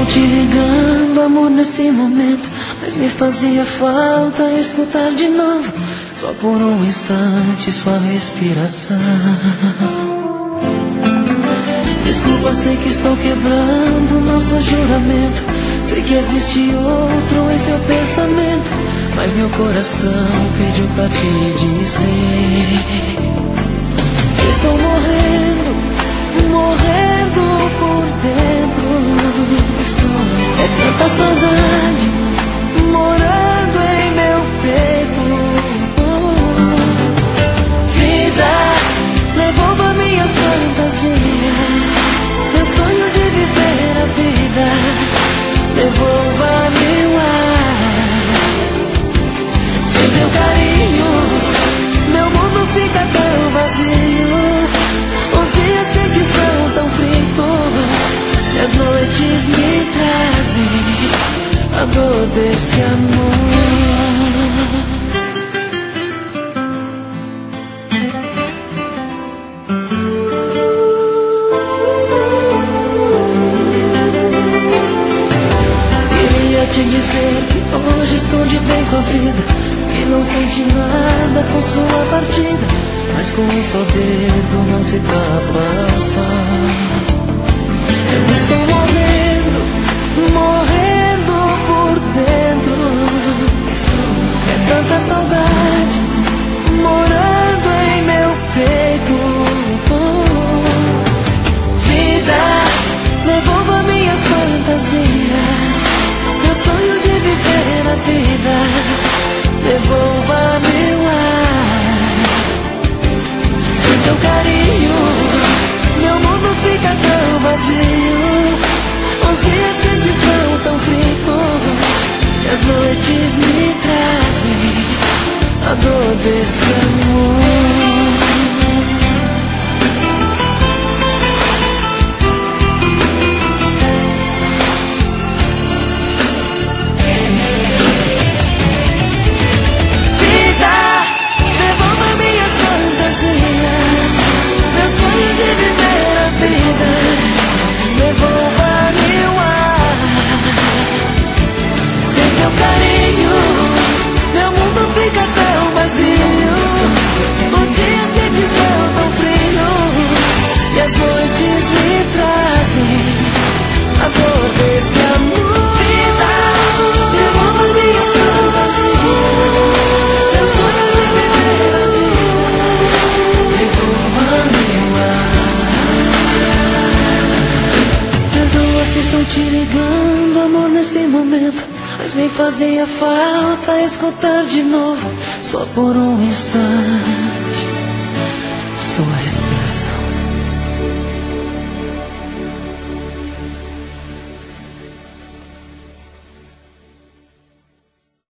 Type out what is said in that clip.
te ligando, amor, nesse momento, mas me fazia falta escutar de novo, só por um instante, sua respiração. Desculpa, sei que estou quebrando nosso juramento, sei que existe outro em seu pensamento, mas meu coração pediu pra te dizer: estou morrendo, morrendo por dentro. É tanta saudade morando em meu peito. Vida, devolva minhas fantasias, meu sonho de viver a vida. Devolva-me o ar. Sem teu carinho, meu mundo fica tão vazio. Os dias quentes são tão frios e as noites me trazem a dor desse amor. Queria te dizer que hoje estou de bem com a vida, que não senti nada com sua partida, mas com um só dedo não se tapa o sol. Eu estou morrendo, morrendo por dentro. É tanta saudade morando em meu peito. Vida, devolva minhas fantasias, meu sonho de viver a vida. Devolva-me o ar. Sem teu carinho, meu mundo fica tão vazio. Os dias quentes são tão frios e as noites me trazem a dor desse amor. Te ligando, amor, nesse momento, mas me fazia falta escutar de novo, só por um instante, sua respiração.